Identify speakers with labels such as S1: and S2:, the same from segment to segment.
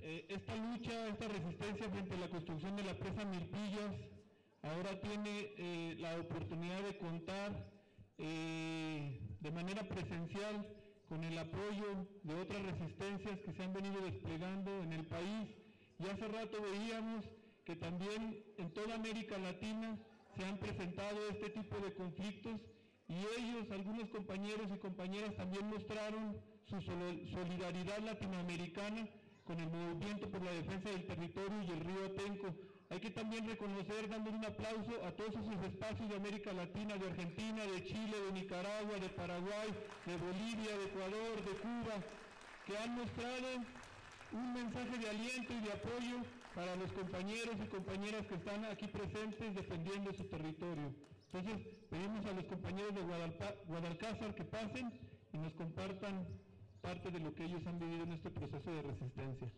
S1: esta lucha, esta resistencia frente a la construcción de la presa Milpillas ahora tiene la oportunidad de contar de manera presencial con el apoyo de otras resistencias que se han venido desplegando en el país, y hace rato veíamos que también en toda América Latina se han presentado este tipo de conflictos, y ellos, algunos compañeros y compañeras, también mostraron su solidaridad latinoamericana con el movimiento por la defensa del territorio y el río Atenco. Hay que también reconocer, dándole un aplauso a todos esos espacios de América Latina, de Argentina, de Chile, de Nicaragua, de Paraguay, de Bolivia, de Ecuador, de Cuba, que han mostrado un mensaje de aliento y de apoyo para los compañeros y compañeras que están aquí presentes defendiendo su territorio. Entonces, pedimos a los compañeros de Guadalcázar que pasen y nos compartan parte de lo que ellos han vivido en este proceso de resistencia.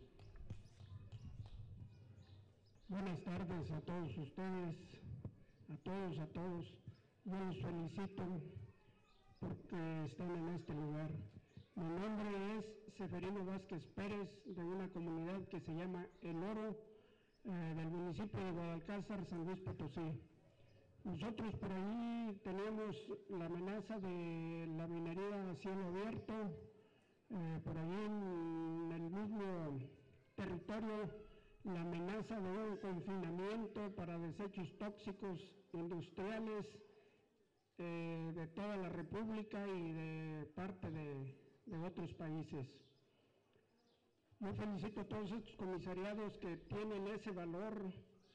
S2: Buenas tardes a todos ustedes, a todos. Yo los felicito porque están en este lugar. Mi nombre es Seferino Vázquez Pérez, de una comunidad que se llama El Oro, del municipio de Guadalcázar, San Luis Potosí. Nosotros por ahí teníamos la amenaza de la minería a cielo abierto, por ahí en el mismo territorio, la amenaza de un confinamiento para desechos tóxicos industriales de toda la República y de parte de otros países. Yo felicito a todos estos comisariados que tienen ese valor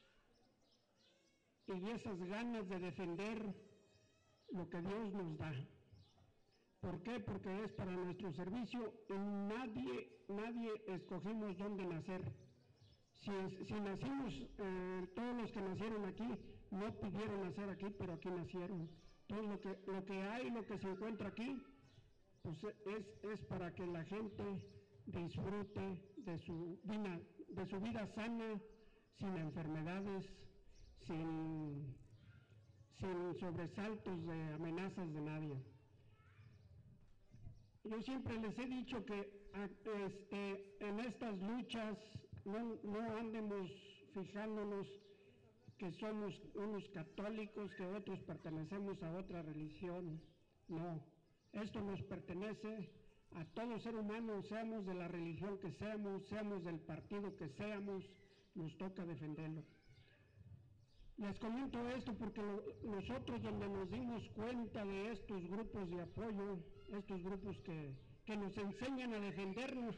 S2: y esas ganas de defender lo que Dios nos da. ¿Por qué? Porque es para nuestro servicio y nadie escogimos dónde nacer. Si nacimos, todos los que nacieron aquí no pidieron nacer aquí, pero aquí nacieron. Entonces lo que hay, lo que se encuentra aquí, pues es para que la gente disfrute de su vida sana, sin enfermedades, sin sobresaltos de amenazas de nadie. Yo siempre les he dicho que en estas luchas no andemos fijándonos que somos unos católicos, que otros pertenecemos a otra religión. No, esto nos pertenece a todo ser humano, seamos de la religión que seamos del partido que seamos, nos toca defenderlo. Les comento esto porque nosotros, donde nos dimos cuenta de estos grupos de apoyo, estos grupos que nos enseñan a defendernos,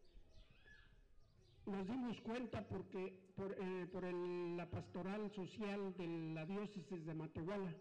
S2: nos dimos cuenta porque por la pastoral social de la diócesis de Matehuala.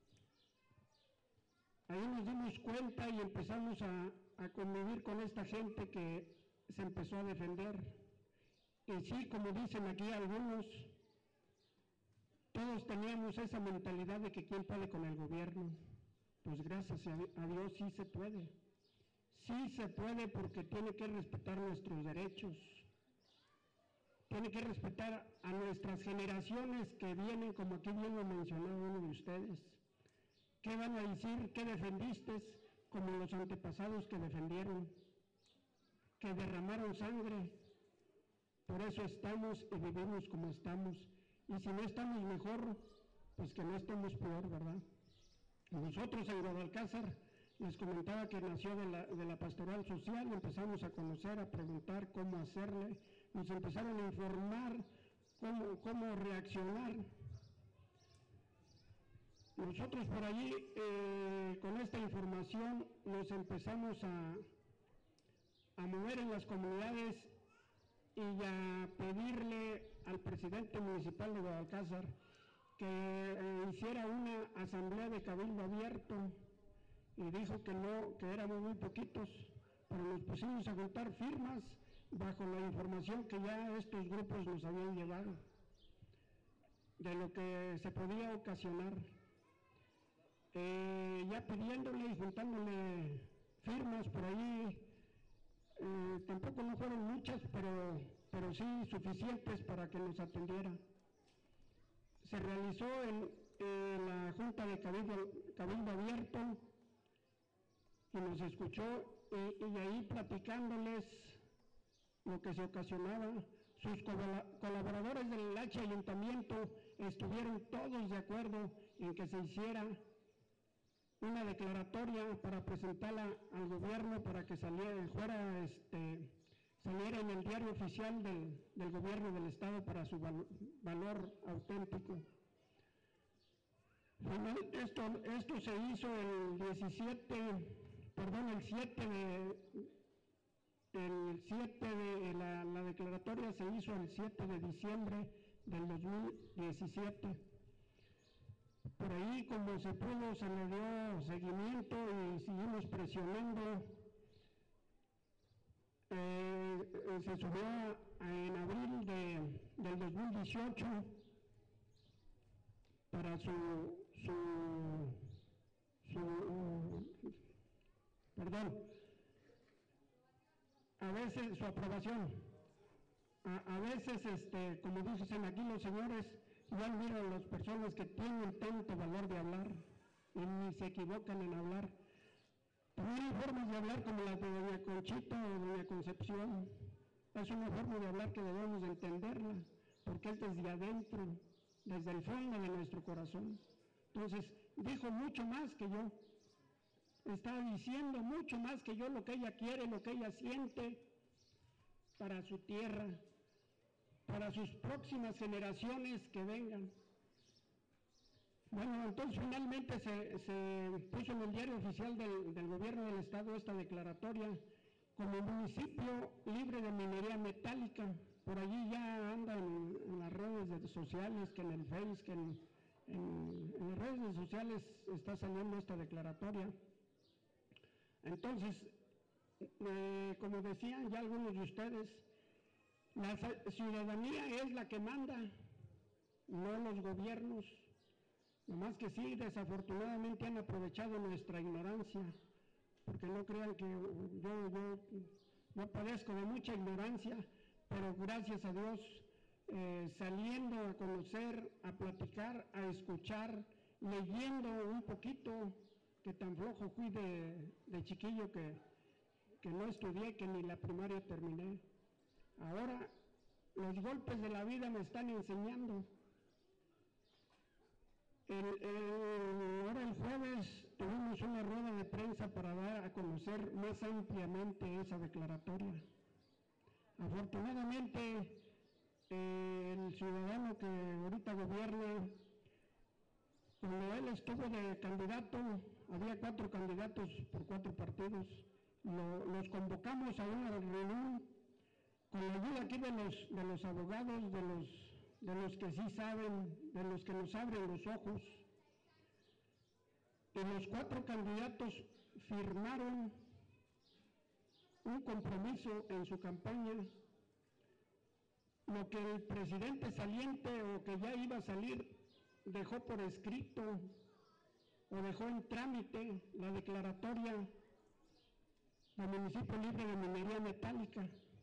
S2: Ahí nos dimos cuenta y empezamos a convivir con esta gente que se empezó a defender. Y sí, como dicen aquí algunos, todos teníamos esa mentalidad de que quién puede con el gobierno. Pues gracias a Dios sí se puede. Sí se puede, porque tiene que respetar nuestros derechos. Tiene que respetar a nuestras generaciones que vienen, como aquí bien lo mencionó uno de ustedes. ¿Qué van a decir? ¿Qué defendiste? Como los antepasados que defendieron, que derramaron sangre. Por eso estamos y vivimos como estamos. Y si no estamos mejor, pues que no estemos peor, ¿verdad? Nosotros en Guadalcázar, les comentaba que nació de la pastoral social, empezamos a conocer, a preguntar cómo hacerle, nos empezaron a informar cómo reaccionar. Nosotros por allí, con esta información, nos empezamos a mover en las comunidades y a pedirle al presidente municipal de Guadalcázar que hiciera una asamblea de cabildo abierto, y dijo que no, que éramos muy poquitos, pero nos pusimos a juntar firmas bajo la información que ya estos grupos nos habían llevado de lo que se podía ocasionar. Ya pidiéndole y juntándole firmas por ahí, tampoco no fueron muchas, pero sí suficientes para que nos atendiera. Se realizó la junta de cabildo abierto y nos escuchó, y ahí platicándoles lo que se ocasionaba. Sus colaboradores del H ayuntamiento estuvieron todos de acuerdo en que se hiciera una declaratoria para presentarla al gobierno para que saliera en el diario oficial del gobierno del estado para su valor auténtico. Esto se hizo el 7 de la declaratoria se hizo el 7 de diciembre del 2017. Por ahí, como se pudo, se le dio seguimiento y seguimos presionando. Se subió en abril del 2018 para su aprobación. A veces, como dicen aquí los señores, ya miran las personas que tienen tanto valor de hablar y ni se equivocan en hablar. También hay formas de hablar como las de doña Conchita o doña Concepción. Es una forma de hablar que debemos de entenderla, porque es desde adentro, desde el fondo de nuestro corazón. Entonces, dijo mucho más que yo. Está diciendo mucho más que yo lo que ella quiere, lo que ella siente para su tierra, para sus próximas generaciones que vengan. Bueno, entonces finalmente se puso en el diario oficial del gobierno del estado esta declaratoria como municipio libre de minería metálica. Por allí ya anda en las redes sociales, que en el Face, que en las redes sociales está saliendo esta declaratoria. Entonces, como decían ya algunos de ustedes, la ciudadanía es la que manda, no los gobiernos. Nomás que sí, desafortunadamente han aprovechado nuestra ignorancia, porque no crean que yo padezco de mucha ignorancia, pero gracias a Dios, saliendo a conocer, a platicar, a escuchar, leyendo un poquito, que tan flojo fui de chiquillo que no estudié, que ni la primaria terminé. Ahora los golpes de la vida me están enseñando. Ahora el jueves tuvimos una rueda de prensa para dar a conocer más ampliamente esa declaratoria. Afortunadamente, el ciudadano que ahorita gobierna, cuando él estuvo de candidato, había 4 candidatos por 4 partidos, los convocamos a una reunión con la ayuda aquí de los abogados, de los que sí saben, de los que nos abren los ojos. Y los 4 candidatos firmaron un compromiso en su campaña, lo que el presidente saliente o que ya iba a salir dejó por escrito o dejó en trámite la declaratoria del municipio libre de minería metálica.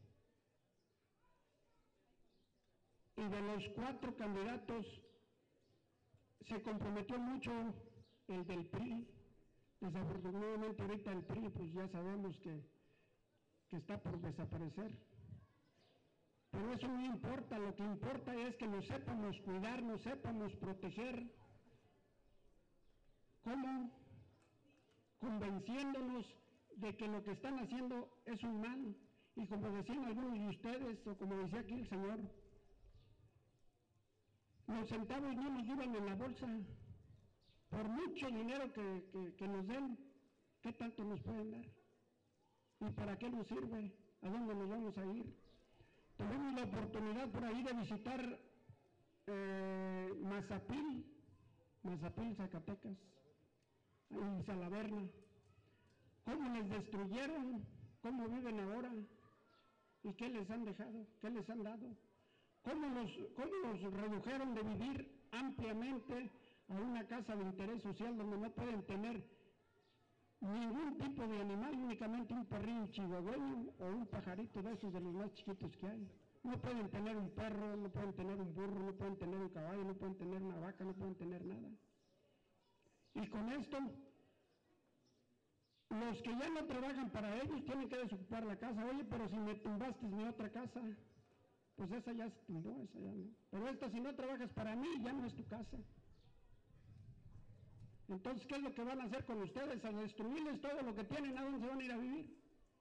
S2: Y de los 4 candidatos se comprometió mucho el del PRI. Desafortunadamente ahorita el PRI pues ya sabemos que está por desaparecer. Pero eso no importa, lo que importa es que nos sepamos cuidar, nos sepamos proteger. ¿Cómo? Convenciéndonos de que lo que están haciendo es un mal. Y como decían algunos de ustedes, o como decía aquí el señor, los centavos no nos duran en la bolsa. Por mucho dinero que nos den, ¿qué tanto nos pueden dar? ¿Y para qué nos sirve? ¿A dónde nos vamos a ir? Tuvimos la oportunidad por ahí de visitar Mazapil, Zacatecas, y Salaverna. ¿Cómo les destruyeron? ¿Cómo viven ahora? ¿Y qué les han dejado? ¿Qué les han dado? ¿Cómo los redujeron de vivir ampliamente a una casa de interés social donde no pueden tener ningún tipo de animal, únicamente un perrillo chihuahueño o un pajarito de esos de los más chiquitos que hay? No pueden tener un perro, no pueden tener un burro, no pueden tener un caballo, no pueden tener una vaca, no pueden tener nada. Y con esto Los que ya no trabajan para ellos tienen que desocupar la casa. Oye, pero si me tumbaste mi otra casa, pues esa ya se tumbó, esa ya no. Pero esta, si no trabajas para mí, ya no es tu casa. Entonces, ¿qué es lo que van a hacer con ustedes? A destruirles todo lo que tienen, ¿a dónde se van a ir a vivir?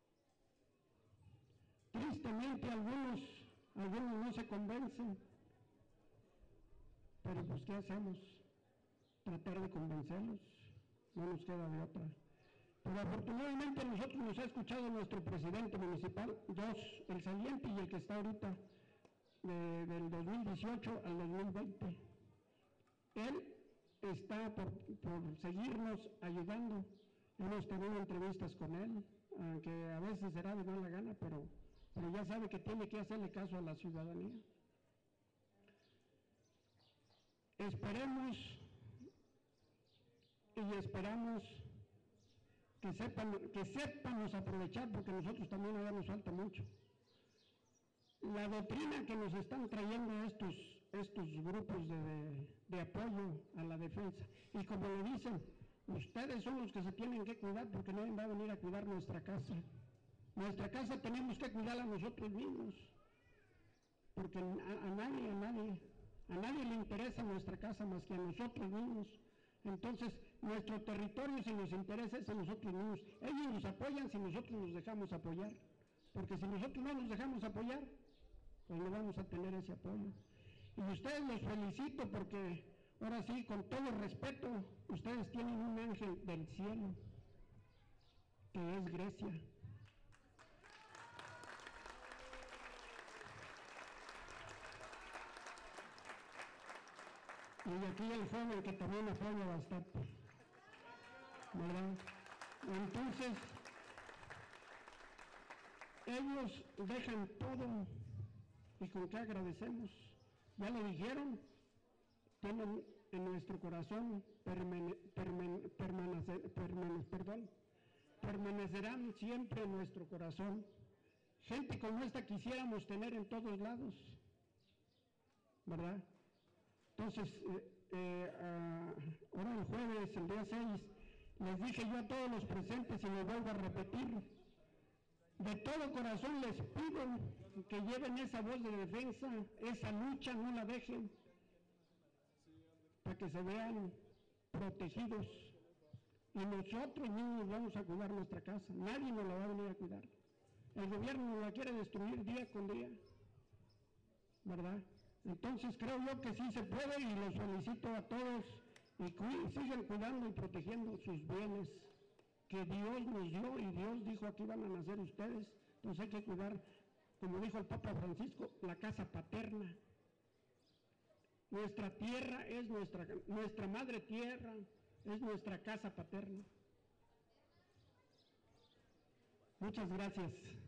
S2: Tristemente algunos no se convencen, pero pues ¿qué hacemos? Tratar de convencerlos, no nos queda de otra. Pero afortunadamente nosotros nos ha escuchado nuestro presidente municipal, el saliente y el que está ahorita, del 2018 al 2020. Él está por seguirnos ayudando. Hemos tenido entrevistas con él, aunque a veces será de mala gana, pero ya sabe que tiene que hacerle caso a la ciudadanía. Esperamos que sepamos aprovechar, porque nosotros también allá nos falta mucho. La doctrina que nos están trayendo estos grupos de apoyo a la defensa, y como le dicen, ustedes son los que se tienen que cuidar porque nadie va a venir a cuidar nuestra casa. Nuestra casa tenemos que cuidarla nosotros mismos, porque a nadie le interesa nuestra casa más que a nosotros mismos. Entonces, nuestro territorio, si nos interesa, es a nosotros mismos. Ellos nos apoyan si nosotros nos dejamos apoyar, porque si nosotros no nos dejamos apoyar, pues no vamos a tener ese apoyo. Y ustedes los felicito porque, ahora sí, con todo respeto, ustedes tienen un ángel del cielo, que es Grecia. Y aquí el joven que también apoya bastante, ¿verdad? Entonces, ellos dejan todo, y con qué agradecemos. Ya lo dijeron, tienen en nuestro corazón, permanecerán siempre en nuestro corazón. Gente como esta quisiéramos tener en todos lados, ¿verdad? Entonces, ahora el jueves, el día 6, les dije yo a todos los presentes y les vuelvo a repetir, de todo corazón les pido que lleven esa voz de defensa, esa lucha, no la dejen, para que se vean protegidos. Y nosotros mismos vamos a cuidar nuestra casa, nadie nos la va a venir a cuidar. El gobierno nos la quiere destruir día con día, ¿verdad? Entonces creo yo que sí se puede y los felicito a todos y sigan cuidando y protegiendo sus bienes que Dios nos dio y Dios dijo aquí van a nacer ustedes. Entonces hay que cuidar, como dijo el Papa Francisco, la casa paterna. Nuestra tierra es nuestra madre tierra, es nuestra casa paterna. Muchas gracias.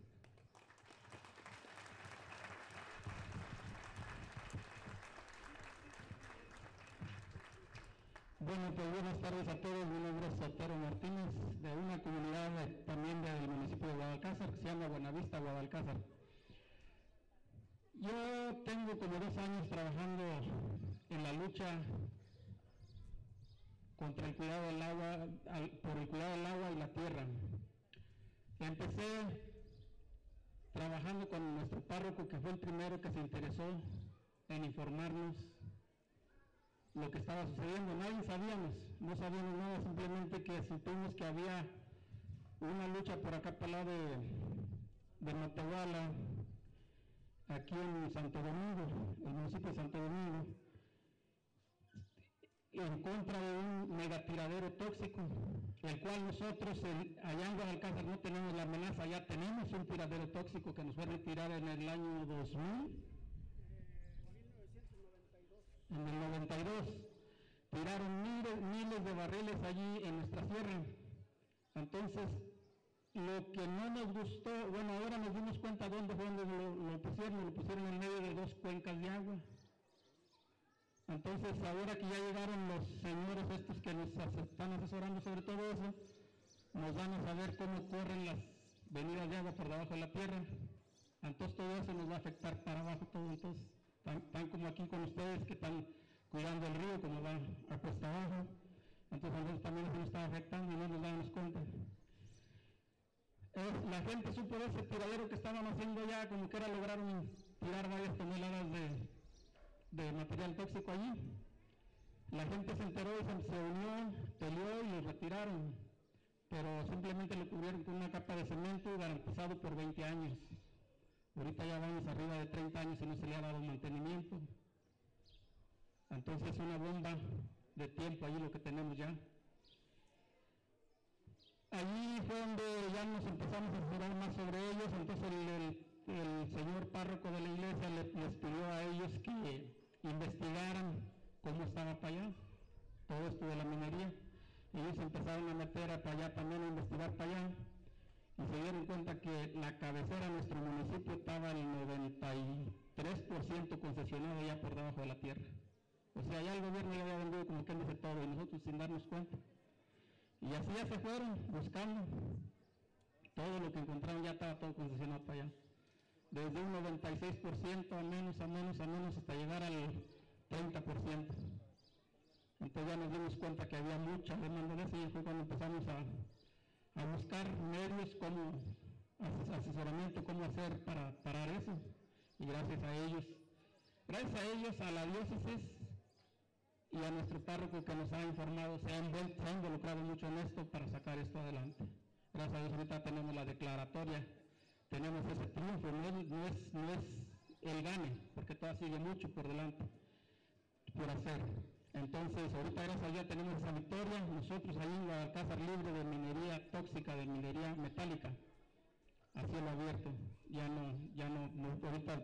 S3: Bueno, pues buenas tardes a todos. Mi nombre es Sotero Martínez, de una comunidad también del municipio de Guadalcázar, que se llama Buenavista, Guadalcázar. Yo tengo como 2 años trabajando en la lucha contra el cuidado del agua, por el cuidado del agua y la tierra. Empecé trabajando con nuestro párroco, que fue el primero que se interesó en informarnos lo que estaba sucediendo. Nadie no sabíamos nada, simplemente que supimos que había una lucha por acá para el lado de Matehuala, aquí en Santo Domingo, el municipio de Santo Domingo, en contra de un megatiradero tóxico, el cual nosotros allá en Guadalcázar no tenemos la amenaza, ya tenemos un tiradero tóxico que nos fue retirado en el año 2000. En el 92 tiraron miles de barriles allí en nuestra sierra. Entonces, lo que no nos gustó, bueno, ahora nos dimos cuenta dónde fue donde lo pusieron en medio de 2 cuencas de agua. Entonces, ahora que ya llegaron los señores estos que nos están asesorando sobre todo eso, nos van a saber cómo corren las venidas de agua por debajo de la tierra. Entonces, todo eso nos va a afectar para abajo todo. Entonces, tan como aquí con ustedes que están cuidando el río, como va a cuesta abajo. Entonces, a nosotros también eso nos está afectando y no nos damos cuenta. la gente supo de ese tiradero que estaban haciendo allá, como que era lograron tirar varias toneladas de material tóxico allí. La gente se enteró y se unió, peleó y los retiraron, pero simplemente lo cubrieron con una capa de cemento garantizado por 20 años. Ahorita ya vamos arriba de 30 años y no se le ha dado mantenimiento. Entonces es una bomba de tiempo allí lo que tenemos ya. Allí fue donde ya nos empezamos a asesorar más sobre ellos, entonces el señor párroco de la iglesia les pidió a ellos que investigaran cómo estaba para allá, todo esto de la minería. Ellos empezaron a meter para allá también, a investigar para allá, y se dieron cuenta que la cabecera de nuestro municipio estaba el 93% concesionado ya por debajo de la tierra. O sea, ya el gobierno ya había vendido como que dice todo, y nosotros sin darnos cuenta. Y así ya se fueron buscando. Todo lo que encontraron ya estaba todo concesionado para allá. Desde un 96% a menos, hasta llegar al 30%. Entonces ya nos dimos cuenta que había mucha demanda de eso y fue cuando empezamos a buscar medios, como asesoramiento, cómo hacer para parar eso. Y gracias a ellos, a la diócesis y a nuestro párroco que nos ha informado, se ha involucrado mucho en esto para sacar esto adelante. Gracias a Dios ahorita tenemos la declaratoria, tenemos ese triunfo, no es el gane, porque todavía sigue mucho por delante, por hacer. Entonces ahorita gracias a Dios tenemos esa victoria, nosotros ahí en la Alcázar libre de minería tóxica, de minería metálica, a cielo abierto, ya no ahorita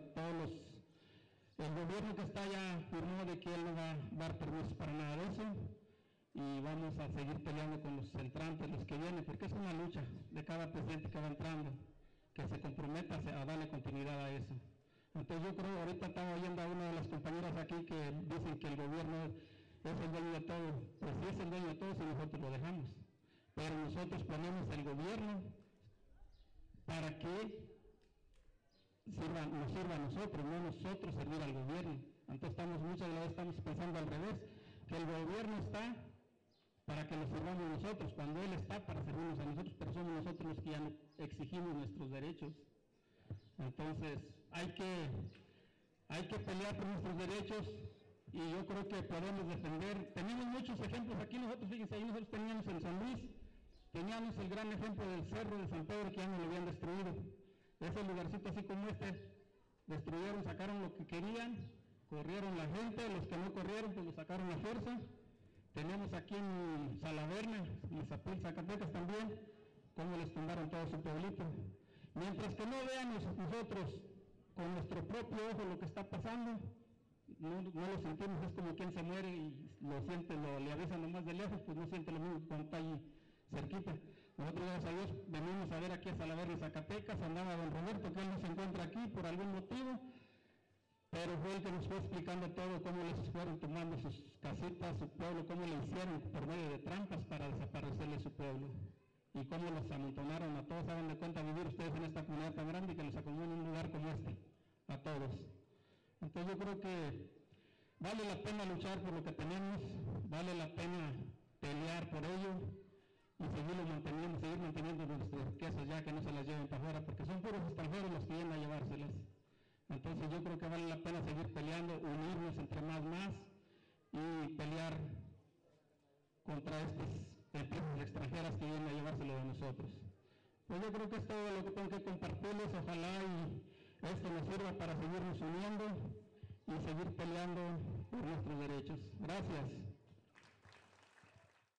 S3: el gobierno que está ya firmó de que él no va a dar permisos para nada de eso y vamos a seguir peleando con los entrantes, los que vienen, porque es una lucha de cada presidente que va entrando, que se comprometa a darle continuidad a eso. Entonces yo creo, ahorita estaba oyendo a una de las compañeras aquí que dicen que el gobierno es el dueño de todo. Pues sí es el dueño de todo si nosotros lo dejamos, pero nosotros ponemos el gobierno para que nos sirva a nosotros, no nosotros servir al gobierno. Entonces muchas de las veces estamos pensando al revés, que el gobierno está para que nos sirvamos nosotros, cuando él está para servirnos a nosotros, pero somos nosotros los que ya no exigimos nuestros derechos. Entonces hay que pelear por nuestros derechos y yo creo que podemos defender. Tenemos muchos ejemplos aquí nosotros, fíjense, ahí nosotros teníamos en San Luis, teníamos el gran ejemplo del Cerro de San Pedro que ya no lo habían destruido. Ese lugarcito así como destruyeron, sacaron lo que querían, corrieron la gente, los que no corrieron pues lo sacaron a fuerza. Tenemos aquí en Salaverna, en Zapil, Zacatecas también, cómo les tumbaron todo su pueblito. Mientras que no veamos nosotros con nuestro propio ojo lo que está pasando, no lo sentimos, es como quien se muere y lo siente, le avisan nomás de lejos, pues no siente lo mismo cuando está allí cerquita. Nosotros, gracias a Dios, venimos a ver aquí a Salaverna y Zacatecas, andaba don Roberto, que él no se encuentra aquí por algún motivo, pero fue el que nos fue explicando todo, cómo les fueron tomando sus casitas, su pueblo, cómo le hicieron por medio de trampas para desaparecerle su pueblo, y cómo los amontonaron a todos. Hagan de cuenta vivir ustedes en esta comunidad tan grande y que los acomodan en un lugar como este, a todos. Entonces yo creo que vale la pena luchar por lo que tenemos, vale la pena pelear por ello, y seguir manteniendo nuestras riquezas ya que no se las lleven para afuera, porque son puros extranjeros los que vienen a llevárselas. Entonces yo creo que vale la pena seguir peleando, unirnos entre más y pelear contra estas empresas extranjeras que vienen a llevárselo de nosotros. Pues yo creo que es todo lo que tengo que compartirles, ojalá y esto nos sirva para seguirnos uniendo y seguir peleando por nuestros derechos. Gracias.